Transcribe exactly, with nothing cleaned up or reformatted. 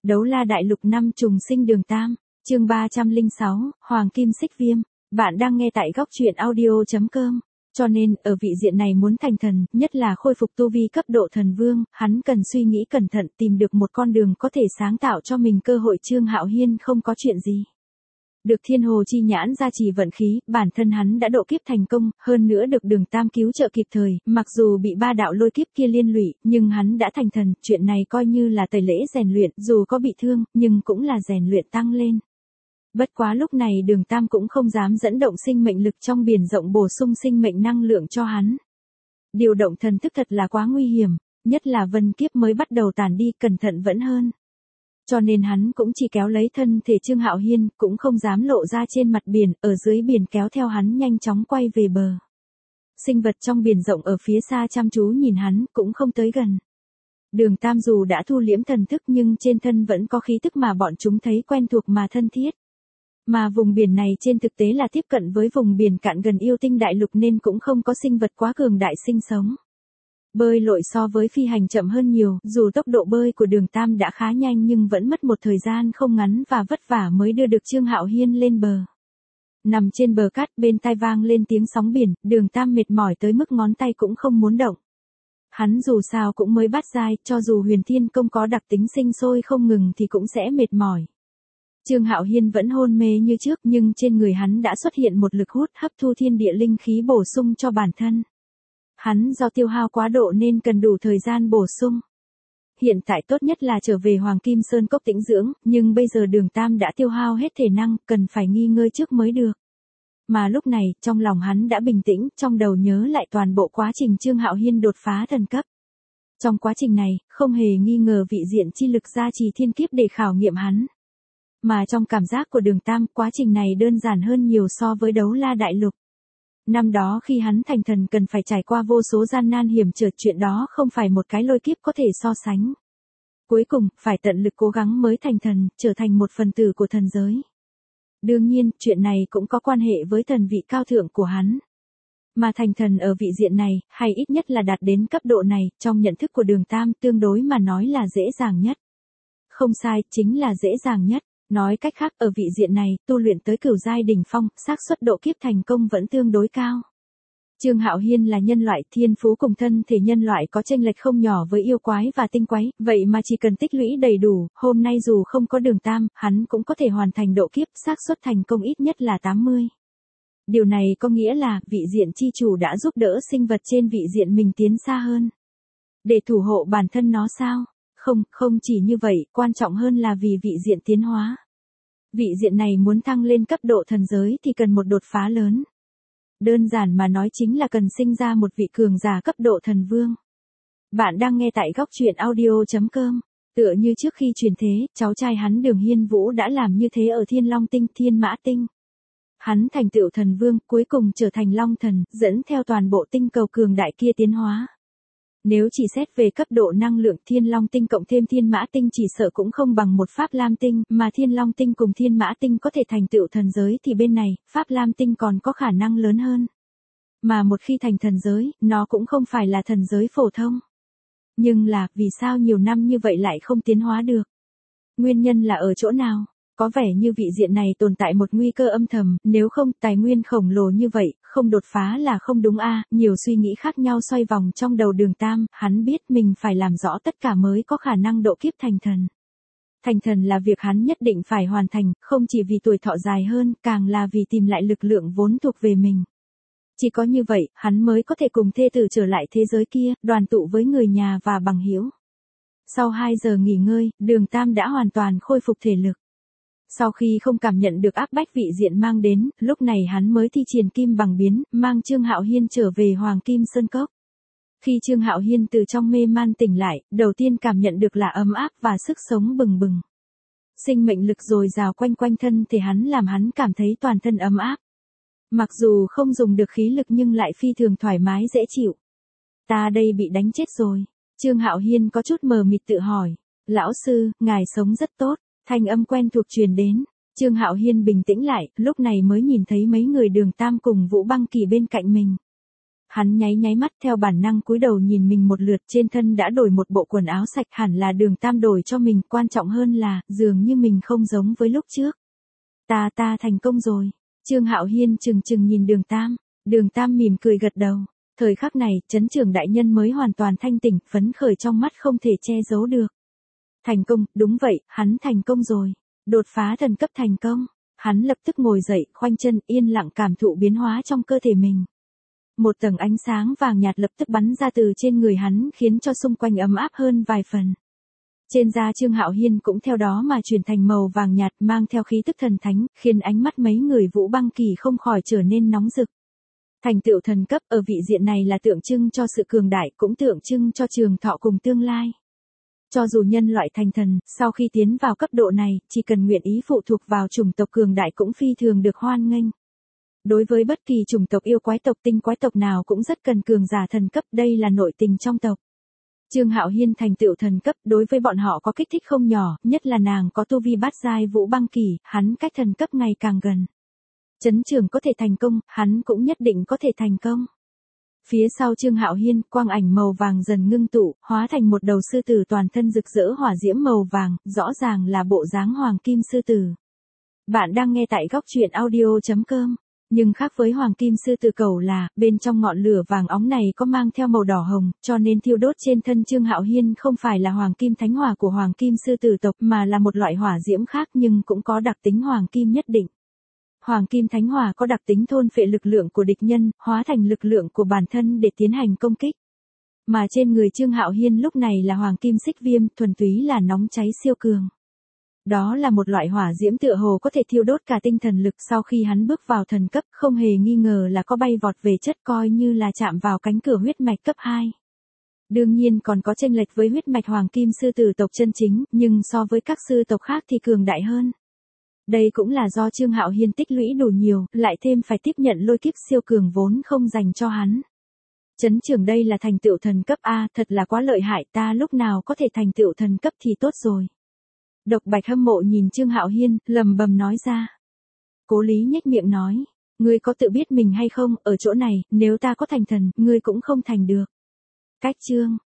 Đấu la đại lục năm trùng sinh đường tam, chương ba trăm lẻ sáu, Hoàng Kim Xích Viêm. Bạn đang nghe tại góc truyện audio chấm com. Cho nên, ở vị diện này muốn thành thần, nhất là khôi phục tu vi cấp độ thần vương, hắn cần suy nghĩ cẩn thận tìm được một con đường có thể sáng tạo cho mình cơ hội. Trương Hạo Hiên không có chuyện gì. Được thiên hồ chi nhãn gia trì vận khí, bản thân hắn đã độ kiếp thành công, hơn nữa được đường tam cứu trợ kịp thời, mặc dù bị ba đạo lôi kiếp kia liên lụy, nhưng hắn đã thành thần, chuyện này coi như là tẩy lễ rèn luyện, dù có bị thương, nhưng cũng là rèn luyện tăng lên. Bất quá lúc này đường tam cũng không dám dẫn động sinh mệnh lực trong biển rộng bổ sung sinh mệnh năng lượng cho hắn. Điều động thần thức thật là quá nguy hiểm, nhất là vân kiếp mới bắt đầu tàn đi, cẩn thận vẫn hơn. Cho nên hắn cũng chỉ kéo lấy thân thể Trương Hạo Hiên, cũng không dám lộ ra trên mặt biển, ở dưới biển kéo theo hắn nhanh chóng quay về bờ. Sinh vật trong biển rộng ở phía xa chăm chú nhìn hắn, cũng không tới gần. Đường tam dù đã thu liễm thần thức nhưng trên thân vẫn có khí tức mà bọn chúng thấy quen thuộc mà thân thiết. Mà vùng biển này trên thực tế là tiếp cận với vùng biển cạn gần yêu tinh đại lục nên cũng không có sinh vật quá cường đại sinh sống. Bơi lội so với phi hành chậm hơn nhiều, dù tốc độ bơi của đường tam đã khá nhanh nhưng vẫn mất một thời gian không ngắn và vất vả mới đưa được Trương Hạo Hiên lên bờ. Nằm trên bờ cát bên tai vang lên tiếng sóng biển, đường tam mệt mỏi tới mức ngón tay cũng không muốn động. Hắn dù sao cũng mới bát giai, cho dù huyền thiên công có đặc tính sinh sôi không ngừng thì cũng sẽ mệt mỏi. Trương Hạo Hiên vẫn hôn mê như trước nhưng trên người hắn đã xuất hiện một lực hút hấp thu thiên địa linh khí bổ sung cho bản thân. Hắn do tiêu hao quá độ nên cần đủ thời gian bổ sung. Hiện tại tốt nhất là trở về Hoàng Kim Sơn Cốc tĩnh dưỡng, nhưng bây giờ đường tam đã tiêu hao hết thể năng, cần phải nghỉ ngơi trước mới được. Mà lúc này, trong lòng hắn đã bình tĩnh, trong đầu nhớ lại toàn bộ quá trình Trương Hạo Hiên đột phá thần cấp. Trong quá trình này, không hề nghi ngờ vị diện chi lực gia trì thiên kiếp để khảo nghiệm hắn. Mà trong cảm giác của đường tam, quá trình này đơn giản hơn nhiều so với đấu la đại lục. Năm đó khi hắn thành thần cần phải trải qua vô số gian nan hiểm trở, chuyện đó không phải một cái lôi kiếp có thể so sánh. Cuối cùng, phải tận lực cố gắng mới thành thần, trở thành một phần tử của thần giới. Đương nhiên, chuyện này cũng có quan hệ với thần vị cao thượng của hắn. Mà thành thần ở vị diện này, hay ít nhất là đạt đến cấp độ này, trong nhận thức của đường tam tương đối mà nói là dễ dàng nhất. Không sai, chính là dễ dàng nhất. Nói cách khác, ở vị diện này, tu luyện tới cửu giai đỉnh phong, xác suất độ kiếp thành công vẫn tương đối cao. Trương Hạo Hiên là nhân loại, thiên phú cùng thân thể nhân loại có chênh lệch không nhỏ với yêu quái và tinh quái, vậy mà chỉ cần tích lũy đầy đủ, hôm nay dù không có đường tam, hắn cũng có thể hoàn thành độ kiếp, xác suất thành công ít nhất là tám mươi. Điều này có nghĩa là, vị diện chi chủ đã giúp đỡ sinh vật trên vị diện mình tiến xa hơn. Để thủ hộ bản thân nó sao? Không, không chỉ như vậy, quan trọng hơn là vì vị diện tiến hóa. Vị diện này muốn thăng lên cấp độ thần giới thì cần một đột phá lớn. Đơn giản mà nói chính là cần sinh ra một vị cường giả cấp độ thần vương. Bạn đang nghe tại góc truyện audio chấm com. Tựa như trước khi truyền thế, cháu trai hắn Đường Hiên Vũ đã làm như thế ở Thiên Long Tinh, Thiên Mã Tinh. Hắn thành tựu thần vương, cuối cùng trở thành Long Thần, dẫn theo toàn bộ tinh cầu cường đại kia tiến hóa. Nếu chỉ xét về cấp độ năng lượng, Thiên Long Tinh cộng thêm Thiên Mã Tinh chỉ sợ cũng không bằng một Pháp Lam Tinh, mà Thiên Long Tinh cùng Thiên Mã Tinh có thể thành tựu thần giới thì bên này, Pháp Lam Tinh còn có khả năng lớn hơn. Mà một khi thành thần giới, nó cũng không phải là thần giới phổ thông. Nhưng là, vì sao nhiều năm như vậy lại không tiến hóa được? Nguyên nhân là ở chỗ nào? Có vẻ như vị diện này tồn tại một nguy cơ âm thầm, nếu không, tài nguyên khổng lồ như vậy, không đột phá là không đúng a. Nhiều suy nghĩ khác nhau xoay vòng trong đầu đường tam, hắn biết mình phải làm rõ tất cả mới có khả năng độ kiếp thành thần. Thành thần là việc hắn nhất định phải hoàn thành, không chỉ vì tuổi thọ dài hơn, càng là vì tìm lại lực lượng vốn thuộc về mình. Chỉ có như vậy, hắn mới có thể cùng thê tử trở lại thế giới kia, đoàn tụ với người nhà và bằng hữu. Sau hai giờ nghỉ ngơi, đường tam đã hoàn toàn khôi phục thể lực. Sau khi không cảm nhận được áp bách vị diện mang đến, lúc này hắn mới thi triển kim bằng biến, mang Trương Hạo Hiên trở về Hoàng Kim Sơn Cốc. Khi Trương Hạo Hiên từ trong mê man tỉnh lại, đầu tiên cảm nhận được là ấm áp và sức sống bừng bừng. Sinh mệnh lực dồi dào quanh quanh thân thể hắn làm hắn cảm thấy toàn thân ấm áp. Mặc dù không dùng được khí lực nhưng lại phi thường thoải mái dễ chịu. Ta đây bị đánh chết rồi. Trương Hạo Hiên có chút mờ mịt tự hỏi. Lão sư, ngài sống rất tốt. Thanh âm quen thuộc truyền đến, Trương Hạo Hiên bình tĩnh lại, lúc này mới nhìn thấy mấy người đường tam cùng Vũ Băng Kỳ bên cạnh mình. Hắn nháy nháy mắt theo bản năng cúi đầu nhìn mình một lượt, trên thân đã đổi một bộ quần áo sạch, hẳn là Đường Tam đổi cho mình, quan trọng hơn là, dường như mình không giống với lúc trước. Ta ta thành công rồi. Trương Hạo Hiên chừng chừng nhìn Đường Tam, Đường Tam mỉm cười gật đầu. Thời khắc này, Trấn Trưởng đại nhân mới hoàn toàn thanh tỉnh, phấn khởi trong mắt không thể che giấu được. Thành công, đúng vậy, hắn thành công rồi. Đột phá thần cấp thành công. Hắn lập tức ngồi dậy, khoanh chân, yên lặng cảm thụ biến hóa trong cơ thể mình. Một tầng ánh sáng vàng nhạt lập tức bắn ra từ trên người hắn, khiến cho xung quanh ấm áp hơn vài phần. Trên da Trương Hạo Hiên cũng theo đó mà chuyển thành màu vàng nhạt, mang theo khí tức thần thánh, khiến ánh mắt mấy người Vũ Băng Kỳ không khỏi trở nên nóng rực. Thành tựu thần cấp ở vị diện này là tượng trưng cho sự cường đại, cũng tượng trưng cho trường thọ cùng tương lai. Cho dù nhân loại thành thần, sau khi tiến vào cấp độ này, chỉ cần nguyện ý phụ thuộc vào chủng tộc cường đại cũng phi thường được hoan nghênh. Đối với bất kỳ chủng tộc yêu quái tộc tinh quái tộc nào cũng rất cần cường giả thần cấp, đây là nội tình trong tộc. Trương Hạo Hiên thành tựu thần cấp, đối với bọn họ có kích thích không nhỏ, nhất là nàng có tu vi bát giai Vũ Băng Kỳ, hắn cách thần cấp ngày càng gần. Trấn Trưởng có thể thành công, hắn cũng nhất định có thể thành công. Phía sau Trương Hạo Hiên, quang ảnh màu vàng dần ngưng tụ, hóa thành một đầu sư tử toàn thân rực rỡ hỏa diễm màu vàng, rõ ràng là bộ dáng hoàng kim sư tử. Bạn đang nghe tại góc truyện audio chấm com. Nhưng khác với hoàng kim sư tử cẩu là, bên trong ngọn lửa vàng óng này có mang theo màu đỏ hồng, cho nên thiêu đốt trên thân Trương Hạo Hiên không phải là hoàng kim thánh hỏa của hoàng kim sư tử tộc mà là một loại hỏa diễm khác nhưng cũng có đặc tính hoàng kim nhất định. Hoàng kim thánh hỏa có đặc tính thôn phệ lực lượng của địch nhân, hóa thành lực lượng của bản thân để tiến hành công kích. Mà trên người Trương Hạo Hiên lúc này là hoàng kim xích viêm, thuần túy là nóng cháy siêu cường. Đó là một loại hỏa diễm tựa hồ có thể thiêu đốt cả tinh thần lực, sau khi hắn bước vào thần cấp, không hề nghi ngờ là có bay vọt về chất, coi như là chạm vào cánh cửa huyết mạch cấp hai. Đương nhiên còn có chênh lệch với huyết mạch hoàng kim sư tử tộc chân chính, nhưng so với các sư tộc khác thì cường đại hơn. Đây cũng là do Trương Hạo Hiên tích lũy đủ nhiều, lại thêm phải tiếp nhận lôi kiếp siêu cường vốn không dành cho hắn. Trấn Trưởng đây là thành tựu thần cấp A, thật là quá lợi hại, ta lúc nào có thể thành tựu thần cấp thì tốt rồi. Độc Bạch hâm mộ nhìn Trương Hạo Hiên, lầm bầm nói ra. Cố Lý nhếch miệng nói, ngươi có tự biết mình hay không, ở chỗ này, nếu ta có thành thần, ngươi cũng không thành được. Cách chương,